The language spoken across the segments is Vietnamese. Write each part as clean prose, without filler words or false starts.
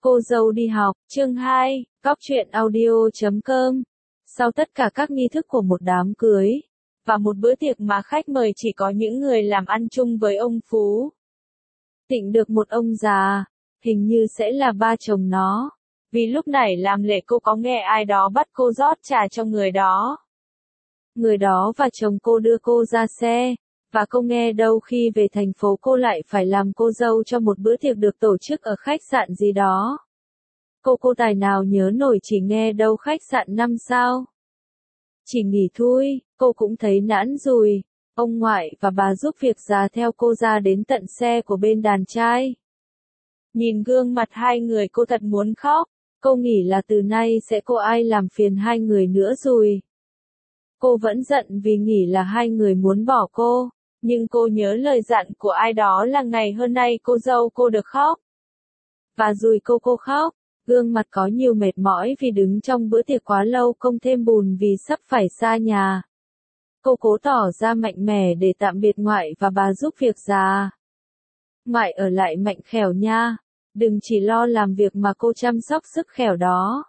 Cô dâu đi học, chương 2, Góc truyện audio.com. Sau tất cả các nghi thức của một đám cưới, và một bữa tiệc mà khách mời chỉ có những người làm ăn chung với ông Phú. Tịnh được một ông già, hình như sẽ là ba chồng nó, vì lúc nãy làm lễ cô có nghe ai đó bắt cô rót trà cho người đó. Người đó và chồng cô đưa cô ra xe, và cô nghe đâu khi về thành phố cô lại phải làm cô dâu cho một bữa tiệc được tổ chức ở khách sạn gì đó. Cô tài nào nhớ nổi chỉ nghe đâu khách sạn 5 sao. Chỉ nghỉ thôi, cô cũng thấy nản rồi. Ông ngoại và bà giúp việc già theo cô ra đến tận xe của bên đàn trai. Nhìn gương mặt hai người cô thật muốn khóc, cô nghĩ là từ nay sẽ có ai làm phiền hai người nữa rồi. Cô vẫn giận vì nghĩ là hai người muốn bỏ cô, nhưng cô nhớ lời dặn của ai đó là ngày hôm nay cô dâu cô được khóc. Và rồi cô khóc, gương mặt có nhiều mệt mỏi vì đứng trong bữa tiệc quá lâu không thêm bùn vì sắp phải xa nhà. Cô cố tỏ ra mạnh mẽ để tạm biệt ngoại và bà giúp việc già. Ngoại ở lại mạnh khỏe nha, đừng chỉ lo làm việc mà cô chăm sóc sức khỏe đó.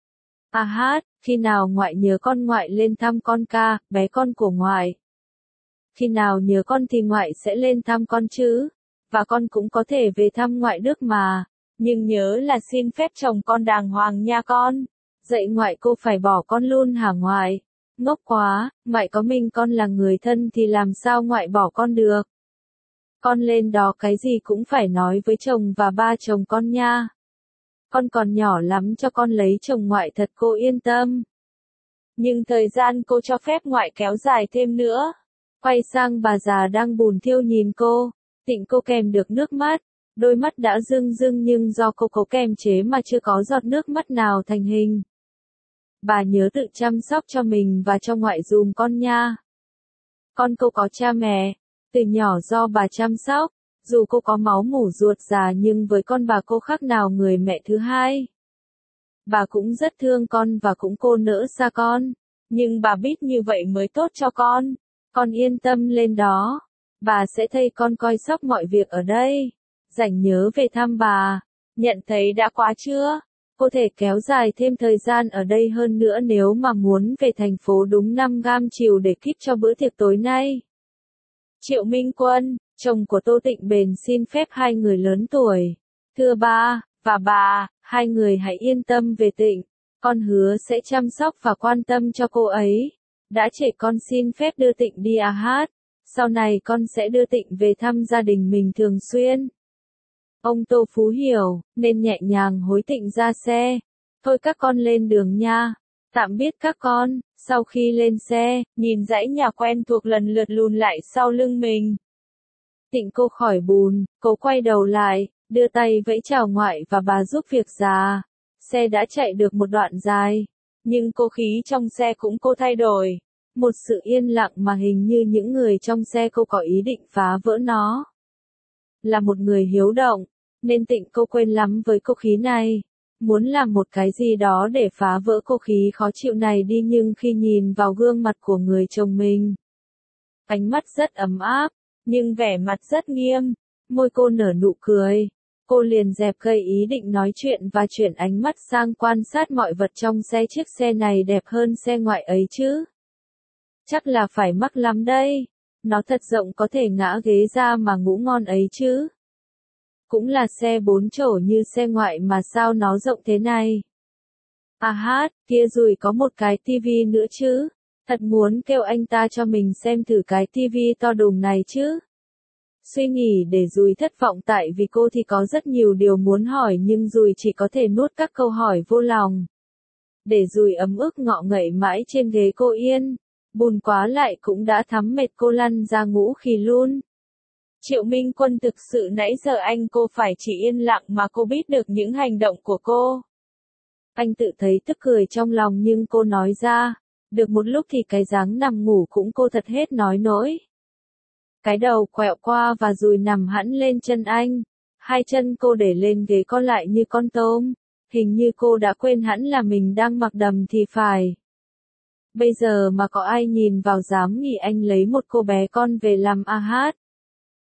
Khi nào ngoại nhớ con ngoại lên thăm con ca, bé con của ngoại. Khi nào nhớ con thì ngoại sẽ lên thăm con chứ, và con cũng có thể về thăm ngoại Đức mà, nhưng nhớ là xin phép chồng con đàng hoàng nha con. Dạy ngoại cô phải bỏ con luôn hả ngoại? Ngốc quá, ngoại có mình con là người thân thì làm sao ngoại bỏ con được? Con lên đó cái gì cũng phải nói với chồng và ba chồng con nha. Con còn nhỏ lắm cho con lấy chồng ngoại thật cô yên tâm. Nhưng thời gian cô cho phép ngoại kéo dài thêm nữa. Quay sang bà già đang bùn thiêu nhìn cô, Tịnh cô kèm được nước mắt, đôi mắt đã rưng rưng nhưng do cô cố kềm chế mà chưa có giọt nước mắt nào thành hình. Bà nhớ tự chăm sóc cho mình và cho ngoại dùm con nha. Con cô có cha mẹ, từ nhỏ do bà chăm sóc, dù cô có máu mủ ruột già nhưng với con bà cô khác nào người mẹ thứ hai. Bà cũng rất thương con và cũng cô nỡ xa con, nhưng bà biết như vậy mới tốt cho con yên tâm lên đó. Bà sẽ thay con coi sóc mọi việc ở đây. Rảnh nhớ về thăm bà. Nhận thấy đã quá chưa? Cô thể kéo dài thêm thời gian ở đây hơn nữa nếu mà muốn về thành phố đúng 5 gam chiều để kíp cho bữa tiệc tối nay. Triệu Minh Quân, chồng của Tô Tịnh bền xin phép hai người lớn tuổi. Thưa ba và bà, hai người hãy yên tâm về Tịnh. Con hứa sẽ chăm sóc và quan tâm cho cô ấy. Đã trễ con xin phép đưa Tịnh đi sau này con sẽ đưa Tịnh về thăm gia đình mình thường xuyên. Ông Tô Phú hiểu, nên nhẹ nhàng hối Tịnh ra xe. Thôi các con lên đường nha. Tạm biệt các con. Sau khi lên xe, nhìn dãy nhà quen thuộc lần lượt lùn lại sau lưng mình. Tịnh cô khỏi bùn, cô quay đầu lại, đưa tay vẫy chào ngoại và bà giúp việc già. Xe đã chạy được một đoạn dài, nhưng cô khí trong xe cũng cô thay đổi. Một sự yên lặng mà hình như những người trong xe cô có ý định phá vỡ nó. Là một người hiếu động, nên Tịnh cô quên lắm với cô khí này. Muốn làm một cái gì đó để phá vỡ cô khí khó chịu này đi nhưng khi nhìn vào gương mặt của người chồng mình. Ánh mắt rất ấm áp, nhưng vẻ mặt rất nghiêm, môi cô nở nụ cười. Cô liền dẹp gây ý định nói chuyện và chuyển ánh mắt sang quan sát mọi vật trong xe. Chiếc xe này đẹp hơn xe ngoại ấy chứ? Chắc là phải mắc lắm đây. Nó thật rộng có thể ngã ghế ra mà ngủ ngon ấy chứ. Cũng là xe 4 chỗ như xe ngoại mà sao nó rộng thế này. Kia rồi có một cái tivi nữa chứ. Thật muốn kêu anh ta cho mình xem thử cái tivi to đùng này chứ. Suy nghĩ để Dùi thất vọng tại vì cô thì có rất nhiều điều muốn hỏi nhưng Dùi chỉ có thể nuốt các câu hỏi vô lòng. Để Dùi ấm ức ngọ ngậy mãi trên ghế cô yên. Bùn quá lại cũng đã thấm mệt cô lăn ra ngủ khi luôn. Triệu Minh Quân thực sự nãy giờ anh cô phải chỉ yên lặng mà cô biết được những hành động của cô. Anh tự thấy tức cười trong lòng nhưng cô nói ra. Được một lúc thì cái dáng nằm ngủ cũng cô thật hết nói nổi. Cái đầu quẹo qua và Dùi nằm hẳn lên chân anh. Hai chân cô để lên ghế co lại như con tôm. Hình như cô đã quên hẳn là mình đang mặc đầm thì phải. Bây giờ mà có ai nhìn vào dám nghĩ anh lấy một cô bé con về làm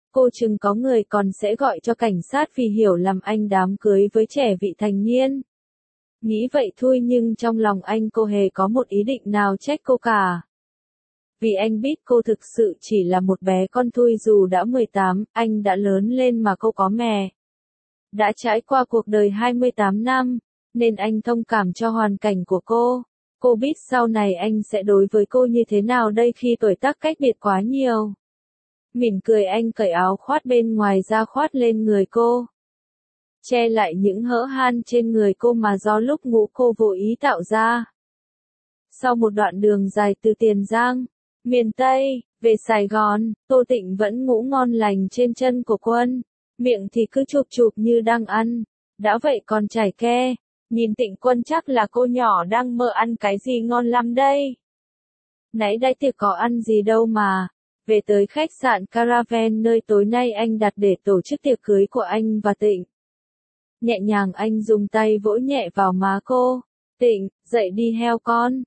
Cô chừng có người còn sẽ gọi cho cảnh sát vì hiểu lầm anh đám cưới với trẻ vị thành niên. Nghĩ vậy thôi nhưng trong lòng anh cô hề có một ý định nào trách cô cả. Vì anh biết cô thực sự chỉ là một bé con thui dù đã 18, anh đã lớn lên mà cô có mẹ. Đã trải qua cuộc đời 28 năm, nên anh thông cảm cho hoàn cảnh của cô. Cô biết sau này anh sẽ đối với cô như thế nào đây khi tuổi tác cách biệt quá nhiều. Mỉm cười anh cởi áo khoác bên ngoài ra khoác lên người cô. Che lại những hở han trên người cô mà do lúc ngủ cô vô ý tạo ra. Sau một đoạn đường dài từ Tiền Giang, miền Tây, về Sài Gòn, Tô Tịnh vẫn ngủ ngon lành trên chân của Quân. Miệng thì cứ chụp chụp như đang ăn. Đã vậy còn chảy ke. Nhìn Tịnh Quân chắc là cô nhỏ đang mơ ăn cái gì ngon lắm đây. Nãy đãi tiệc có ăn gì đâu mà. Về tới khách sạn Caravan nơi tối nay anh đặt để tổ chức tiệc cưới của anh và Tịnh. Nhẹ nhàng anh dùng tay vỗ nhẹ vào má cô. Tịnh, dậy đi heo con,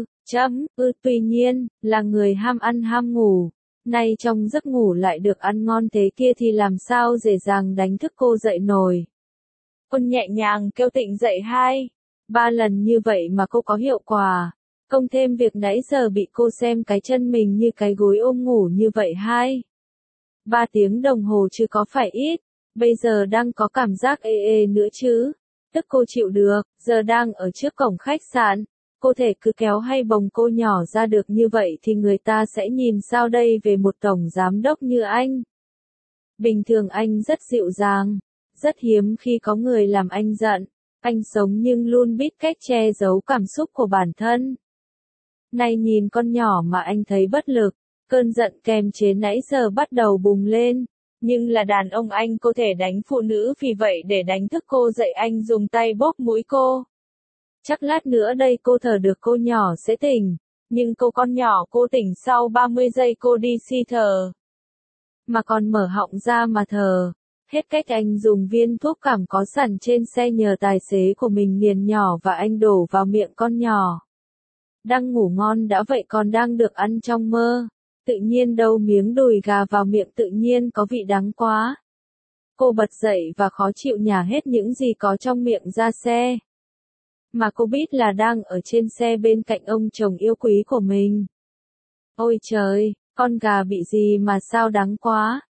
tuy nhiên, là người ham ăn ham ngủ. Nay trong giấc ngủ lại được ăn ngon thế kia thì làm sao dễ dàng đánh thức cô dậy nổi. Quân nhẹ nhàng kêu Tịnh dậy 2-3 lần như vậy mà cô có hiệu quả. Công thêm việc nãy giờ bị cô xem cái chân mình như cái gối ôm ngủ như vậy 2-3 tiếng đồng hồ chứ có phải ít. Bây giờ đang có cảm giác ê ê nữa chứ. Tức cô chịu được, giờ đang ở trước cổng khách sạn. Cô thể cứ kéo hay bồng cô nhỏ ra được như vậy thì người ta sẽ nhìn sao đây về một tổng giám đốc như anh. Bình thường anh rất dịu dàng, rất hiếm khi có người làm anh giận. Anh sống nhưng luôn biết cách che giấu cảm xúc của bản thân. Nay nhìn con nhỏ mà anh thấy bất lực, cơn giận kèm chế nãy giờ bắt đầu bùng lên. Nhưng là đàn ông anh có thể đánh phụ nữ vì vậy để đánh thức cô dậy anh dùng tay bóp mũi cô. Chắc lát nữa đây cô thở được cô nhỏ sẽ tỉnh. Nhưng cô con nhỏ cô tỉnh sau 30 giây cô đi si thở. Mà còn mở họng ra mà thở. Hết cách anh dùng viên thuốc cảm có sẵn trên xe nhờ tài xế của mình nghiền nhỏ và anh đổ vào miệng con nhỏ. Đang ngủ ngon đã vậy còn đang được ăn trong mơ. Tự nhiên đâu miếng đùi gà vào miệng tự nhiên có vị đắng quá. Cô bật dậy và khó chịu nhả hết những gì có trong miệng ra xe. Mà cô biết là đang ở trên xe bên cạnh ông chồng yêu quý của mình. Ôi trời, con gà bị gì mà sao đắng quá.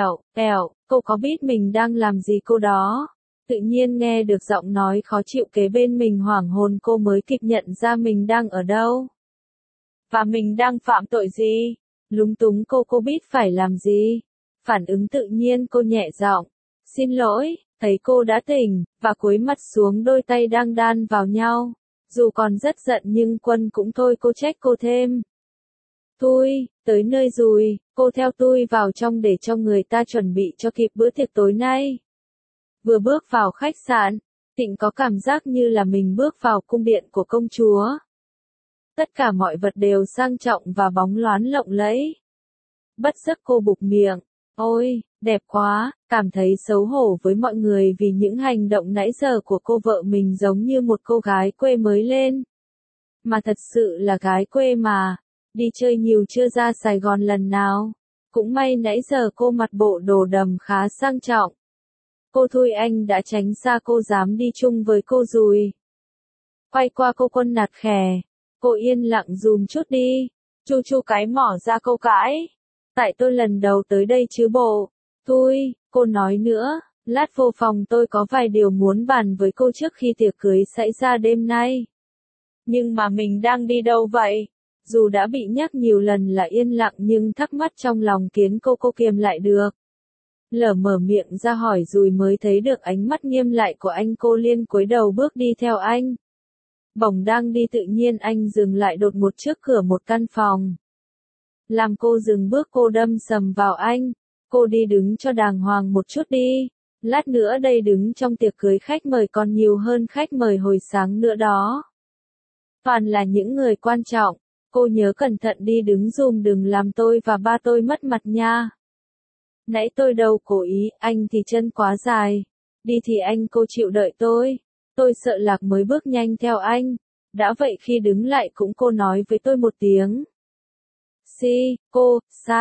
Cô có biết mình đang làm gì cô đó. Tự nhiên nghe được giọng nói khó chịu kế bên mình hoảng hồn cô mới kịp nhận ra mình đang ở đâu. Và mình đang phạm tội gì. Lúng túng cô biết phải làm gì. Phản ứng tự nhiên cô nhẹ giọng. Xin lỗi, thấy cô đã tỉnh, và cúi mặt xuống đôi tay đang đan vào nhau. Dù còn rất giận nhưng Quân cũng thôi cô trách cô thêm. Tôi, tới nơi rồi, cô theo tôi vào trong để cho người ta chuẩn bị cho kịp bữa tiệc tối nay. Vừa bước vào khách sạn, Tịnh có cảm giác như là mình bước vào cung điện của công chúa. Tất cả mọi vật đều sang trọng và bóng loáng lộng lẫy. Bất giác cô bụp miệng, ôi, đẹp quá, cảm thấy xấu hổ với mọi người vì những hành động nãy giờ của cô vợ mình giống như một cô gái quê mới lên. Mà thật sự là gái quê mà, đi chơi nhiều chưa ra Sài Gòn lần nào. Cũng may nãy giờ cô mặc bộ đồ đầm khá sang trọng. Cô thôi anh đã tránh xa cô dám đi chung với cô rồi. Quay qua cô Quân nạt khè. Cô yên lặng dùm chút đi. Chu cái mỏ ra câu cãi. Tại tôi lần đầu tới đây chứ bộ. Cô nói nữa. Lát vô phòng tôi có vài điều muốn bàn với cô trước khi tiệc cưới xảy ra đêm nay. Nhưng mà mình đang đi đâu vậy? Dù đã bị nhắc nhiều lần là yên lặng nhưng thắc mắc trong lòng khiến cô kiềm lại được. Lở mở miệng ra hỏi rồi mới thấy được ánh mắt nghiêm lại của anh cô liên cúi đầu bước đi theo anh. Bỗng đang đi tự nhiên anh dừng lại đột ngột trước cửa một căn phòng. Làm cô dừng bước cô đâm sầm vào anh. Cô đi đứng cho đàng hoàng một chút đi. Lát nữa đây đứng trong tiệc cưới khách mời còn nhiều hơn khách mời hồi sáng nữa đó. Toàn là những người quan trọng. Cô nhớ cẩn thận đi đứng dùm đừng làm tôi và ba tôi mất mặt nha. Nãy tôi đâu cố ý, anh thì chân quá dài. Đi thì anh cô chịu đợi tôi. Tôi sợ lạc mới bước nhanh theo anh. Đã vậy khi đứng lại cũng cô nói với tôi một tiếng. Cô, sai,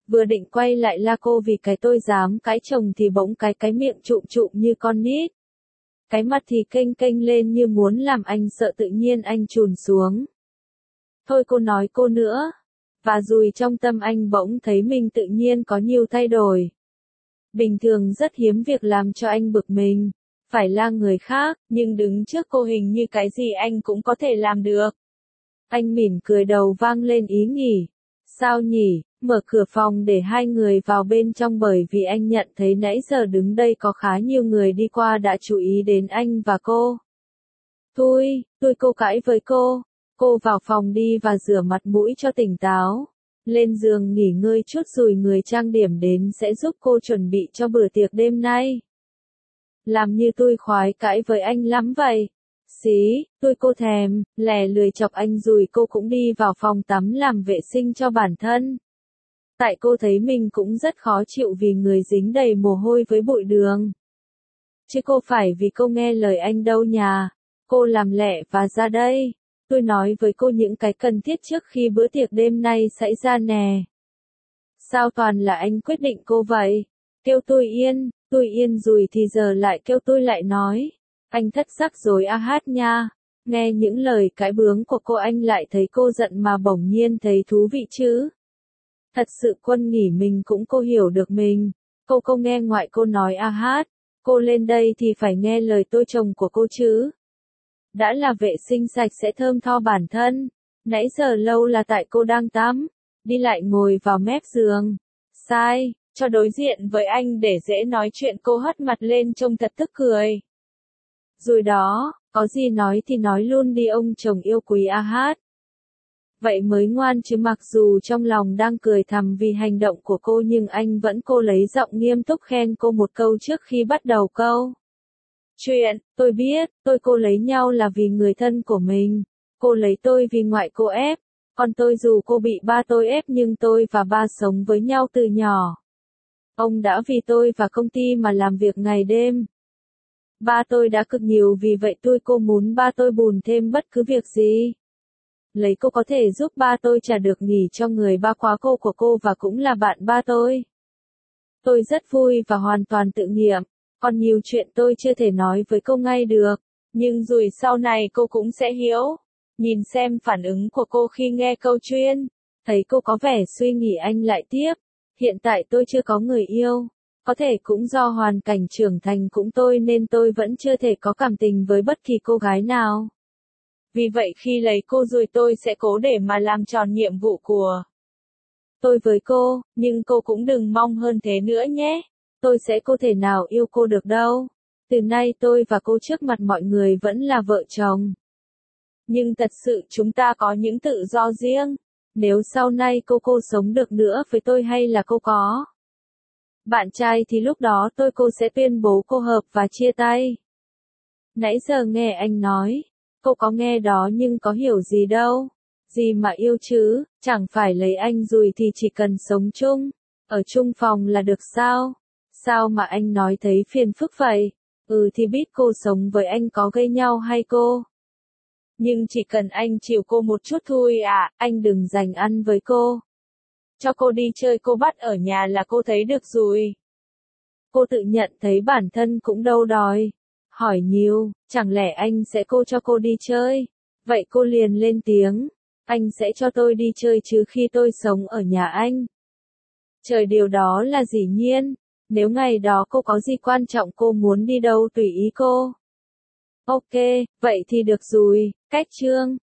Vừa định quay lại la cô vì cái tôi dám cãi chồng thì bỗng cái miệng trụm trụm như con nít. Cái mặt thì kênh kênh lên như muốn làm anh sợ, tự nhiên anh chùn xuống. Thôi cô nói cô nữa. Và rồi trong tâm anh bỗng thấy mình tự nhiên có nhiều thay đổi. Bình thường rất hiếm việc làm cho anh bực mình, phải là người khác, nhưng đứng trước cô hình như cái gì anh cũng có thể làm được. Anh mỉm cười, đầu vang lên ý nghĩ. Sao nhỉ, mở cửa phòng để hai người vào bên trong, bởi vì anh nhận thấy nãy giờ đứng đây có khá nhiều người đi qua đã chú ý đến anh và cô. Tôi cô cãi với cô. Cô vào phòng đi và rửa mặt mũi cho tỉnh táo. Lên giường nghỉ ngơi chút rồi người trang điểm đến sẽ giúp cô chuẩn bị cho bữa tiệc đêm nay. Làm như tôi khoái cãi với anh lắm vậy. Xí, cô thèm, lè lười chọc anh rồi cô cũng đi vào phòng tắm làm vệ sinh cho bản thân. Tại cô thấy mình cũng rất khó chịu vì người dính đầy mồ hôi với bụi đường. Chứ cô phải vì cô nghe lời anh đâu nhà. Cô làm lẹ và ra đây. Tôi nói với cô những cái cần thiết trước khi bữa tiệc đêm nay xảy ra nè. Sao toàn là anh quyết định cô vậy? Kêu tôi yên rồi thì giờ lại kêu tôi lại nói. Anh thất sắc rồi hát nha. Nghe những lời cãi bướng của cô anh lại thấy cô giận mà bỗng nhiên thấy thú vị chứ. Thật sự Quân nghĩ mình cũng cô hiểu được mình. Cô nghe ngoại cô nói hát. Cô lên đây thì phải nghe lời tôi chồng của cô chứ. Đã là vệ sinh sạch sẽ thơm tho bản thân. Nãy giờ lâu là tại cô đang tắm. Đi lại ngồi vào mép giường. Sai, cho đối diện với anh để dễ nói chuyện, cô hất mặt lên trông thật tức cười. Rồi đó, có gì nói thì nói luôn đi ông chồng yêu quý hát. Vậy mới ngoan chứ, mặc dù trong lòng đang cười thầm vì hành động của cô nhưng anh vẫn lấy giọng nghiêm túc khen cô một câu trước khi bắt đầu câu chuyện. Tôi biết, cô lấy nhau là vì người thân của mình. Cô lấy tôi vì ngoại cô ép. Còn tôi dù cô bị ba tôi ép nhưng tôi và ba sống với nhau từ nhỏ. Ông đã vì tôi và công ty mà làm việc ngày đêm. Ba tôi đã cực nhiều, vì vậy cô muốn ba tôi bùn thêm bất cứ việc gì. Lấy cô có thể giúp ba tôi trả được nghỉ cho người ba quá cô của cô và cũng là bạn ba tôi. Tôi rất vui và hoàn toàn tự nghiệm. Còn nhiều chuyện tôi chưa thể nói với cô ngay được. Nhưng rồi sau này cô cũng sẽ hiểu. Nhìn xem phản ứng của cô khi nghe câu chuyện. Thấy cô có vẻ suy nghĩ, anh lại tiếp. Hiện tại tôi chưa có người yêu. Có thể cũng do hoàn cảnh trưởng thành cũng tôi nên tôi vẫn chưa thể có cảm tình với bất kỳ cô gái nào. Vì vậy khi lấy cô rồi tôi sẽ cố để mà làm tròn nhiệm vụ của tôi với cô, nhưng cô cũng đừng mong hơn thế nữa nhé. Tôi sẽ có thể nào yêu cô được đâu. Từ nay tôi và cô trước mặt mọi người vẫn là vợ chồng. Nhưng thật sự chúng ta có những tự do riêng. Nếu sau này cô sống được nữa với tôi hay là cô có bạn trai thì lúc đó cô sẽ tuyên bố cô hợp và chia tay. Nãy giờ nghe anh nói, cô có nghe đó nhưng có hiểu gì đâu. Gì mà yêu chứ, chẳng phải lấy anh rồi thì chỉ cần sống chung, ở chung phòng là được sao? Sao mà anh nói thấy phiền phức vậy? Thì biết cô sống với anh có gây nhau hay cô? Nhưng chỉ cần anh chịu cô một chút thôi anh đừng dành ăn với cô. Cho cô đi chơi, cô bắt ở nhà là cô thấy được rồi. Cô tự nhận thấy bản thân cũng đâu đòi hỏi nhiều, chẳng lẽ anh sẽ cho cô đi chơi? Vậy cô liền lên tiếng, anh sẽ cho tôi đi chơi chứ khi tôi sống ở nhà anh. Trời, điều đó là dĩ nhiên, nếu ngày đó cô có gì quan trọng cô muốn đi đâu tùy ý cô. Ok, vậy thì được rồi, cách chương.